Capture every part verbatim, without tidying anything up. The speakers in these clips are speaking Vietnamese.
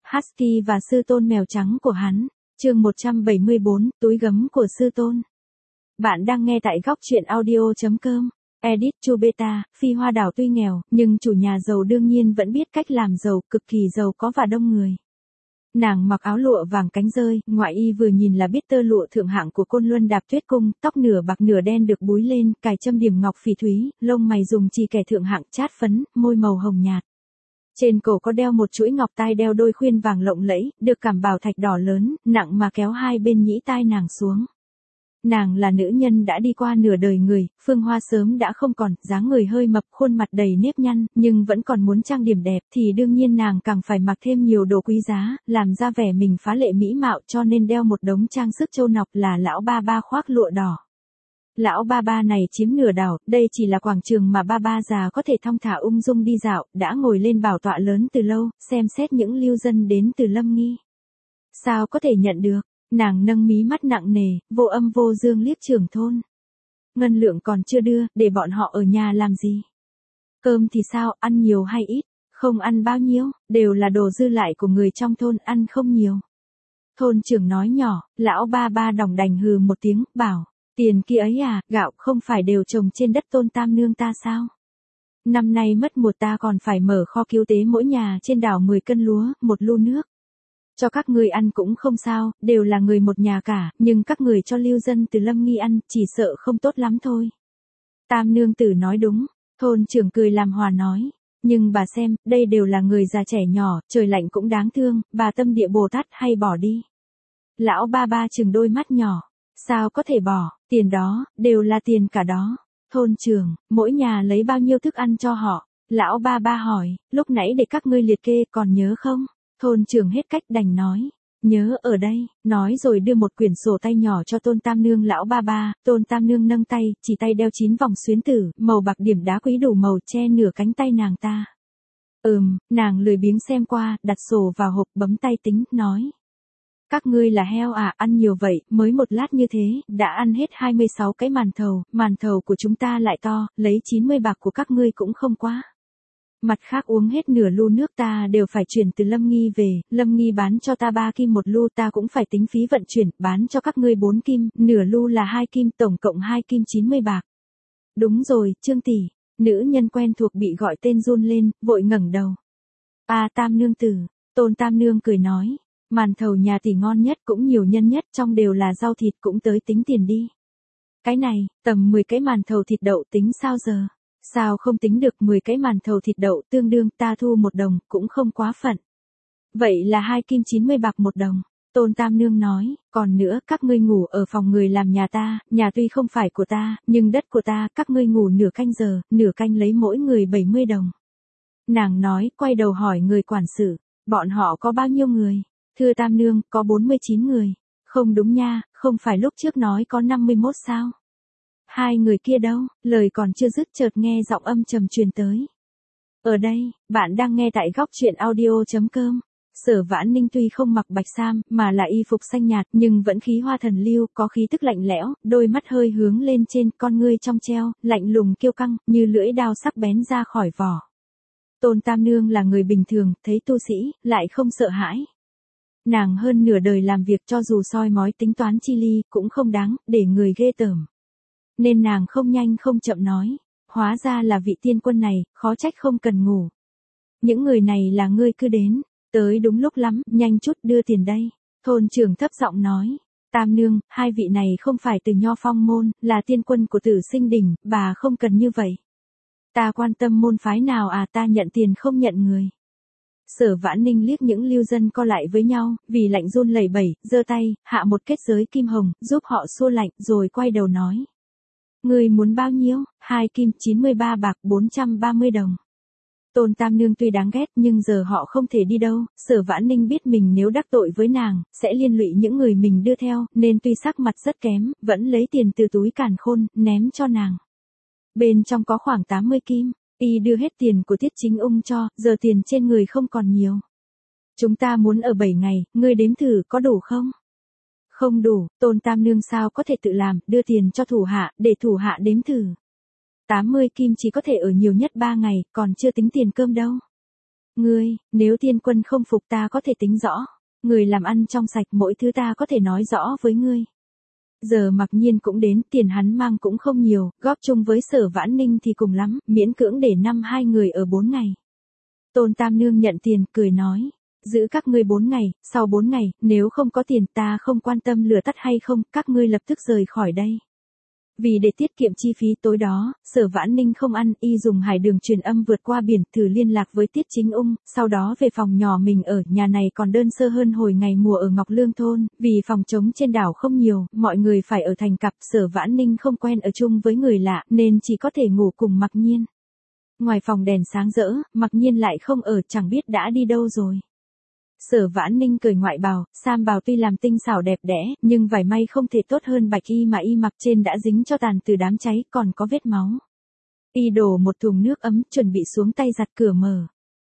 Husky và sư tôn mèo trắng của hắn. Chương một trăm bảy mươi bốn, túi gấm của sư tôn. Bạn đang nghe tại góc truyện audio chấm com. Edit Chubeta, Phi Hoa Đảo tuy nghèo, nhưng chủ nhà giàu đương nhiên vẫn biết cách làm giàu, cực kỳ giàu có và đông người. Nàng mặc áo lụa vàng cánh rơi, ngoại y vừa nhìn là biết tơ lụa thượng hạng của Côn Luân Đạp Tuyết Cung, tóc nửa bạc nửa đen được búi lên, cài châm điểm ngọc phỉ thúy, lông mày dùng chì kẻ thượng hạng chát phấn, môi màu hồng nhạt. Trên cổ có đeo một chuỗi ngọc tai đeo đôi khuyên vàng lộng lẫy, được cảm bảo thạch đỏ lớn, nặng mà kéo hai bên nhĩ tai nàng xuống. Nàng là nữ nhân đã đi qua nửa đời người, phương hoa sớm đã không còn, dáng người hơi mập, khuôn mặt đầy nếp nhăn, nhưng vẫn còn muốn trang điểm đẹp thì đương nhiên nàng càng phải mặc thêm nhiều đồ quý giá, làm ra vẻ mình phá lệ mỹ mạo, cho nên đeo một đống trang sức châu nọc là lão ba ba khoác lụa đỏ. Lão ba ba này chiếm nửa đảo, đây chỉ là quảng trường mà ba ba già có thể thong thả ung dung đi dạo, đã ngồi lên bảo tọa lớn từ lâu, xem xét những lưu dân đến từ Lâm Nghi. Sao có thể nhận được? Nàng nâng mí mắt nặng nề, vô âm vô dương liếc trưởng thôn. Ngân lượng còn chưa đưa, để bọn họ ở nhà làm gì? Cơm thì sao, ăn nhiều hay ít? Không ăn bao nhiêu, đều là đồ dư lại của người trong thôn, ăn không nhiều. Thôn trưởng nói nhỏ, lão ba ba đỏng đành hừ một tiếng, bảo, tiền kia ấy à, gạo không phải đều trồng trên đất tôn tam nương ta sao? Năm nay mất mùa ta còn phải mở kho cứu tế mỗi nhà trên đảo mười cân lúa, một lu nước. Cho các người ăn cũng không sao, đều là người một nhà cả, nhưng các người cho lưu dân từ Lâm Nghi ăn, chỉ sợ không tốt lắm thôi. Tam nương tử nói đúng, thôn trưởng cười làm hòa nói, nhưng bà xem, đây đều là người già trẻ nhỏ, trời lạnh cũng đáng thương, bà tâm địa Bồ Tát hay bỏ đi. Lão ba ba chừng đôi mắt nhỏ, sao có thể bỏ, tiền đó, đều là tiền cả đó. Thôn trưởng, mỗi nhà lấy bao nhiêu thức ăn cho họ? Lão ba ba hỏi, lúc nãy để các ngươi liệt kê còn nhớ không? Thôn trưởng hết cách đành nói, nhớ ở đây, nói rồi đưa một quyển sổ tay nhỏ cho tôn tam nương. Lão ba ba, tôn tam nương nâng tay, chỉ tay đeo chín vòng xuyến tử, màu bạc điểm đá quý đủ màu che nửa cánh tay nàng ta. Ừm, nàng lười biếng xem qua, đặt sổ vào hộp bấm tay tính, nói. Các ngươi là heo à, ăn nhiều vậy, mới một lát như thế, đã ăn hết hai mươi sáu cái màn thầu, màn thầu của chúng ta lại to, lấy chín mươi bạc của các ngươi cũng không quá. Mặt khác uống hết nửa lu nước ta đều phải chuyển từ Lâm Nghi về, Lâm Nghi bán cho ta ba kim một lu ta cũng phải tính phí vận chuyển, bán cho các ngươi bốn kim, nửa lu là hai kim, tổng cộng hai kim chín mươi bạc. Đúng rồi, Trương tỷ, nữ nhân quen thuộc bị gọi tên run lên, vội ngẩng đầu. À tam nương tử, tôn tam nương cười nói, màn thầu nhà tỷ ngon nhất cũng nhiều nhân nhất, trong đều là rau thịt, cũng tới tính tiền đi. Cái này, tầm mười cái màn thầu thịt đậu tính sao giờ? Sao không tính được mười cái màn thầu thịt đậu tương đương ta thu một đồng, cũng không quá phận. Vậy là hai kim chín mươi bạc một đồng. Tôn tam nương nói, còn nữa, các ngươi ngủ ở phòng người làm nhà ta, nhà tuy không phải của ta, nhưng đất của ta, các ngươi ngủ nửa canh giờ, nửa canh lấy mỗi người bảy mươi đồng. Nàng nói, quay đầu hỏi người quản sự, bọn họ có bao nhiêu người? Thưa tam nương, có bốn mươi chín người. Không đúng nha, không phải lúc trước nói có năm mươi mốt sao? Hai người kia đâu? Lời còn chưa dứt chợt nghe giọng âm trầm truyền tới. Ở đây, bạn đang nghe tại góc truyện audio chấm com. Sở Vãn Ninh tuy không mặc bạch sam, mà là y phục xanh nhạt, nhưng vẫn khí hoa thần lưu, có khí tức lạnh lẽo, đôi mắt hơi hướng lên trên, con ngươi trong treo, lạnh lùng kiêu căng, như lưỡi dao sắc bén ra khỏi vỏ. Tôn Tam Nương là người bình thường, thấy tu sĩ, lại không sợ hãi. Nàng hơn nửa đời làm việc, cho dù soi mói tính toán chi ly, cũng không đáng, để người ghê tởm. Nên nàng không nhanh không chậm nói, hóa ra là vị tiên quân này, khó trách không cần ngủ. Những người này là ngươi cứ đến, tới đúng lúc lắm, nhanh chút đưa tiền đây. Thôn trưởng thấp giọng nói, tam nương, hai vị này không phải từ Nho Phong môn, là tiên quân của Tử Sinh Đỉnh, bà không cần như vậy. Ta quan tâm môn phái nào à, ta nhận tiền không nhận người. Sở Vãn Ninh liếc những lưu dân co lại với nhau, vì lạnh run lẩy bẩy, giơ tay, hạ một kết giới kim hồng, giúp họ xua lạnh, rồi quay đầu nói. Người muốn bao nhiêu? Hai kim chín mươi ba bạc bốn trăm ba mươi đồng. Tôn Tam Nương tuy đáng ghét nhưng giờ họ không thể đi đâu, Sở Vãn Ninh biết mình nếu đắc tội với nàng, sẽ liên lụy những người mình đưa theo, nên tuy sắc mặt rất kém, vẫn lấy tiền từ túi càn khôn, ném cho nàng. Bên trong có khoảng tám mươi kim, y đưa hết tiền của Tiết Chính Ung cho, giờ tiền trên người không còn nhiều. Chúng ta muốn ở bảy ngày, ngươi đếm thử có đủ không? Không đủ, Tôn Tam Nương sao có thể tự làm, đưa tiền cho thủ hạ, để thủ hạ đếm thử. tám mươi kim chỉ có thể ở nhiều nhất ba ngày, còn chưa tính tiền cơm đâu. Ngươi, nếu Thiên Quân không phục ta có thể tính rõ. Người làm ăn trong sạch mỗi thứ ta có thể nói rõ với ngươi. Giờ Mặc Nhiên cũng đến, tiền hắn mang cũng không nhiều, góp chung với Sở Vãn Ninh thì cùng lắm, miễn cưỡng để năm hai người ở bốn ngày. Tôn Tam Nương nhận tiền, cười nói, giữ các ngươi bốn ngày, sau bốn ngày, nếu không có tiền ta không quan tâm lửa tắt hay không, các ngươi lập tức rời khỏi đây. Vì để tiết kiệm chi phí tối đó, Sở Vãn Ninh không ăn, y dùng hải đường truyền âm vượt qua biển, thử liên lạc với Tiết Chính Ung, sau đó về phòng nhỏ mình ở, nhà này còn đơn sơ hơn hồi ngày mùa ở Ngọc Lương thôn, vì phòng trống trên đảo không nhiều, mọi người phải ở thành cặp, Sở Vãn Ninh không quen ở chung với người lạ, nên chỉ có thể ngủ cùng Mặc Nhiên. Ngoài phòng đèn sáng rỡ, Mặc Nhiên lại không ở, chẳng biết đã đi đâu rồi. Sở Vãn Ninh cởi ngoại bào, sam bào tuy làm tinh xảo đẹp đẽ, nhưng vải may không thể tốt hơn bạch y mà y mặc trên đã dính cho tàn từ đám cháy, còn có vết máu. Y đổ một thùng nước ấm, chuẩn bị xuống tay giặt cửa mở.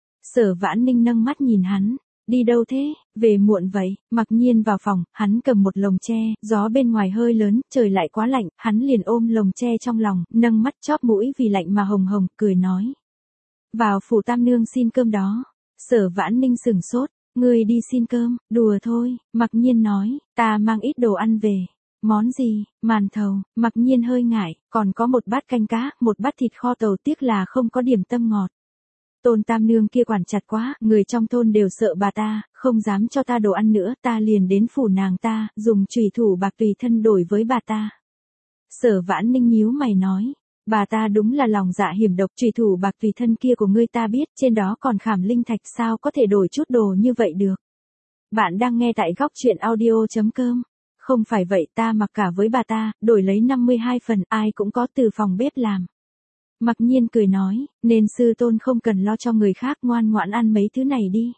Sở Vãn Ninh nâng mắt nhìn hắn, đi đâu thế, về muộn vậy, Mặc Nhiên vào phòng, hắn cầm một lồng tre, gió bên ngoài hơi lớn, trời lại quá lạnh, hắn liền ôm lồng tre trong lòng, nâng mắt chóp mũi vì lạnh mà hồng hồng, cười nói. Vào phủ Tam Nương xin cơm đó. Sở Vãn Ninh sừng sốt. Ngươi đi xin cơm, đùa thôi, Mặc Nhiên nói, ta mang ít đồ ăn về. Món gì, màn thầu, Mặc Nhiên hơi ngại, còn có một bát canh cá, một bát thịt kho tàu, tiếc là không có điểm tâm ngọt. Tôn Tam Nương kia quản chặt quá, người trong thôn đều sợ bà ta, không dám cho ta đồ ăn nữa, ta liền đến phủ nàng ta, dùng chùy thủ bạc tùy thân đổi với bà ta. Sở Vãn Ninh nhíu mày nói. Bà ta đúng là lòng dạ hiểm độc, trùy thủ bạc tùy thân kia của ngươi ta biết, trên đó còn khảm linh thạch, sao có thể đổi chút đồ như vậy được. Bạn đang nghe tại góc truyện audio chấm com. Không phải vậy, ta mặc cả với bà ta, đổi lấy năm mươi hai phần, ai cũng có từ phòng bếp làm. Mặc Nhiên cười nói, nên sư tôn không cần lo cho người khác, ngoan ngoãn ăn mấy thứ này đi.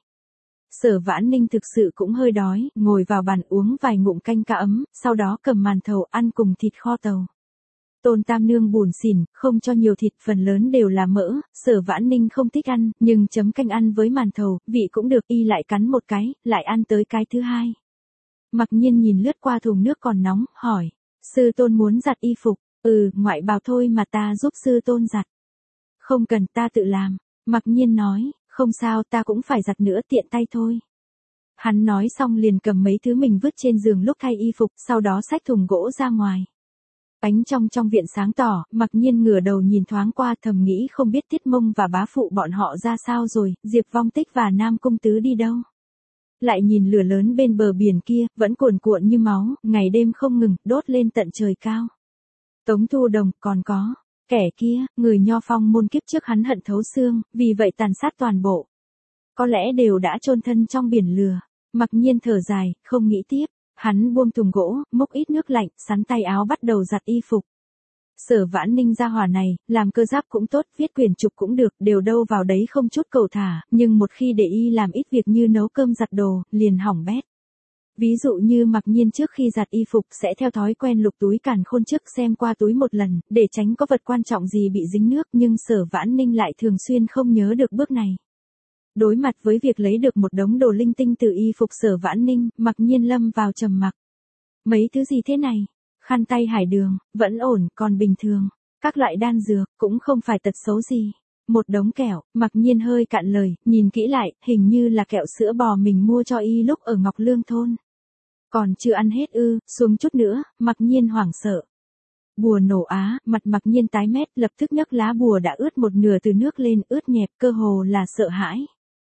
Sở Vãn Ninh thực sự cũng hơi đói, ngồi vào bàn uống vài ngụm canh cá ấm, sau đó cầm màn thầu ăn cùng thịt kho tàu. Tôn Tam Nương buồn xỉn, không cho nhiều thịt, phần lớn đều là mỡ, Sở Vãn Ninh không thích ăn, nhưng chấm canh ăn với màn thầu, vị cũng được, y lại cắn một cái, lại ăn tới cái thứ hai. Mặc Nhiên nhìn lướt qua thùng nước còn nóng, hỏi, sư tôn muốn giặt y phục, ừ, ngoại bào thôi mà ta giúp sư tôn giặt. Không cần, ta tự làm, Mặc Nhiên nói, không sao, ta cũng phải giặt nữa, tiện tay thôi. Hắn nói xong liền cầm mấy thứ mình vứt trên giường lúc thay y phục, sau đó xách thùng gỗ ra ngoài. Ánh trong trong viện sáng tỏ, Mặc Nhiên ngửa đầu nhìn thoáng qua, thầm nghĩ không biết Tiết Mông và bá phụ bọn họ ra sao rồi, Diệp Vong Tích và Nam Cung Tứ đi đâu. Lại nhìn lửa lớn bên bờ biển kia, vẫn cuồn cuộn như máu, ngày đêm không ngừng, đốt lên tận trời cao. Tống Thu Đồng, còn có, kẻ kia, người Nho Phong môn kiếp trước hắn hận thấu xương, vì vậy tàn sát toàn bộ. Có lẽ đều đã chôn thân trong biển lửa. Mặc Nhiên thở dài, không nghĩ tiếp. Hắn buông thùng gỗ, múc ít nước lạnh, sắn tay áo bắt đầu giặt y phục. Sở Vãn Ninh gia hỏa này, làm cơ giáp cũng tốt, viết quyển trục cũng được, đều đâu vào đấy không chút cầu thả, nhưng một khi để y làm ít việc như nấu cơm giặt đồ, liền hỏng bét. Ví dụ như Mặc Nhiên trước khi giặt y phục sẽ theo thói quen lục túi càn khôn trước xem qua túi một lần, để tránh có vật quan trọng gì bị dính nước, nhưng Sở Vãn Ninh lại thường xuyên không nhớ được bước này. Đối mặt với việc lấy được một đống đồ linh tinh từ y phục Sở Vãn Ninh, Mặc Nhiên lâm vào trầm mặc. Mấy thứ gì thế này? Khăn tay hải đường, vẫn ổn, còn bình thường. Các loại đan dược, cũng không phải tật xấu gì. Một đống kẹo, Mặc Nhiên hơi cạn lời, nhìn kỹ lại, hình như là kẹo sữa bò mình mua cho y lúc ở Ngọc Lương thôn. Còn chưa ăn hết ư, xuống chút nữa, Mặc Nhiên hoảng sợ. Bùa nổ á, mặt Mặc Nhiên tái mét, lập tức nhấc lá bùa đã ướt một nửa từ nước lên, ướt nhẹp, cơ hồ là sợ hãi.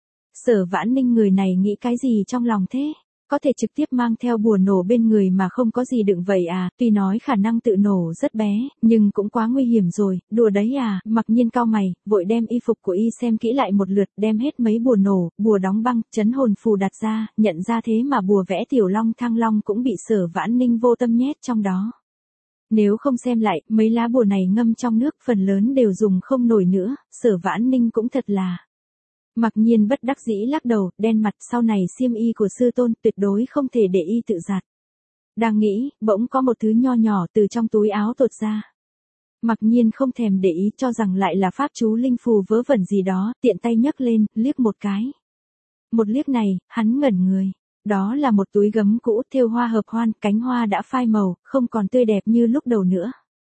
Sở Vãn Ninh người này nghĩ cái gì trong lòng thế? Có thể trực tiếp mang theo bùa nổ bên người mà không có gì đựng vậy à, tuy nói khả năng tự nổ rất bé, nhưng cũng quá nguy hiểm rồi, đùa đấy à, Mặc Nhiên cau mày, vội đem y phục của y xem kỹ lại một lượt, đem hết mấy bùa nổ, bùa đóng băng, chấn hồn phù đặt ra, nhận ra thế mà bùa vẽ tiểu long thăng long cũng bị Sở Vãn Ninh vô tâm nhét trong đó. Nếu không xem lại, mấy lá bùa này ngâm trong nước phần lớn đều dùng không nổi nữa, Sở Vãn Ninh cũng thật là. Mặc Nhiên bất đắc dĩ lắc đầu, đen mặt, sau này xiêm y của sư tôn tuyệt đối không thể để y tự giặt. Đang nghĩ, bỗng có một thứ nho nhỏ từ trong túi áo tuột ra. Mặc Nhiên không thèm để ý, cho rằng lại là pháp chú linh phù vớ vẩn gì đó, tiện tay nhấc lên, liếc một cái. Một liếc này, hắn ngẩn người. Đó là một túi gấm cũ thêu hoa hợp hoan, cánh hoa đã phai màu, không còn tươi đẹp như lúc đầu nữa.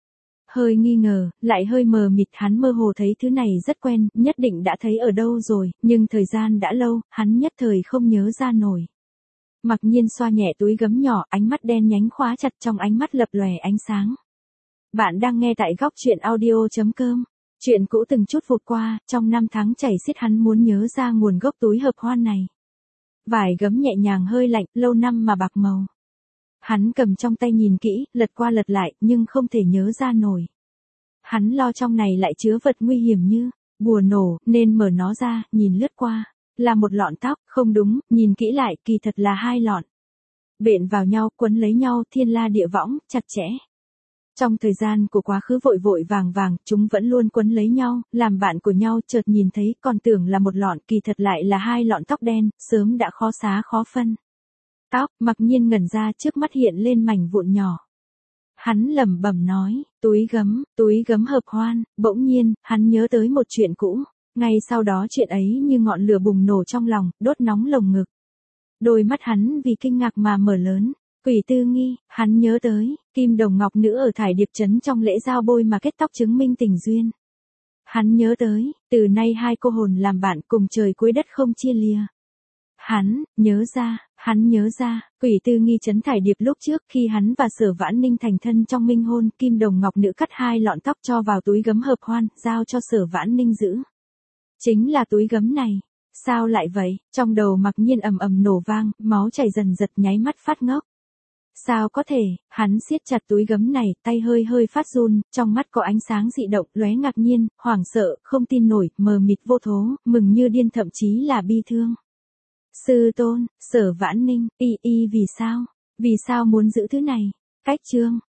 Hơi nghi ngờ, lại hơi mờ mịt, hắn mơ hồ thấy thứ này rất quen, nhất định đã thấy ở đâu rồi, nhưng thời gian đã lâu, hắn nhất thời không nhớ ra nổi. Mặc nhiên xoa nhẹ túi gấm nhỏ, ánh mắt đen nhánh khóa chặt, trong ánh mắt lập lòe ánh sáng. Bạn đang nghe tại góc truyện audio.com. Chuyện cũ từng chút vụt qua, trong năm tháng chảy xiết hắn muốn nhớ ra nguồn gốc túi hợp hoan này. Vải gấm nhẹ nhàng hơi lạnh, lâu năm mà bạc màu. Hắn cầm trong tay nhìn kỹ, lật qua lật lại, nhưng không thể nhớ ra nổi. Hắn lo trong này lại chứa vật nguy hiểm như bùa nổ, nên mở nó ra, nhìn lướt qua. Là một lọn tóc, không đúng, nhìn kỹ lại, kỳ thật là hai lọn. Bện vào nhau, quấn lấy nhau, thiên la địa võng, chặt chẽ. Trong thời gian của quá khứ vội vội vàng vàng, chúng vẫn luôn quấn lấy nhau, làm bạn của nhau, chợt nhìn thấy, còn tưởng là một lọn, kỳ thật lại là hai lọn tóc đen, sớm đã khó xá khó phân. Tóc, Mặc nhiên ngẩn ra, trước mắt hiện lên mảnh vụn nhỏ. Hắn lẩm bẩm nói, túi gấm, túi gấm hợp hoan, bỗng nhiên, hắn nhớ tới một chuyện cũ. Ngay sau đó chuyện ấy như ngọn lửa bùng nổ trong lòng, đốt nóng lồng ngực. Đôi mắt hắn vì kinh ngạc mà mở lớn. Quỷ Tư Nghi, hắn nhớ tới, kim đồng ngọc nữ ở Thải Điệp Trấn trong lễ giao bôi mà kết tóc chứng minh tình duyên. Hắn nhớ tới, từ nay hai cô hồn làm bạn cùng trời cuối đất không chia lìa. Hắn, nhớ ra, hắn nhớ ra, Quỷ Tư Nghi trấn Thải Điệp lúc trước khi hắn và Sở Vãn Ninh thành thân trong minh hôn, kim đồng ngọc nữ cắt hai lọn tóc cho vào túi gấm hợp hoan, giao cho Sở Vãn Ninh giữ. Chính là túi gấm này. Sao lại vậy? Trong đầu Mặc nhiên ầm ầm nổ vang, máu chảy dần dật, nháy mắt phát ngốc. Sao có thể? Hắn siết chặt túi gấm này, tay hơi hơi phát run, trong mắt có ánh sáng dị động, lóe ngạc nhiên, hoảng sợ, không tin nổi, mờ mịt vô thố, mừng như điên, thậm chí là bi thương. Sư tôn, Sở Vãn Ninh, y y vì sao? Vì sao muốn giữ thứ này? Cách chương,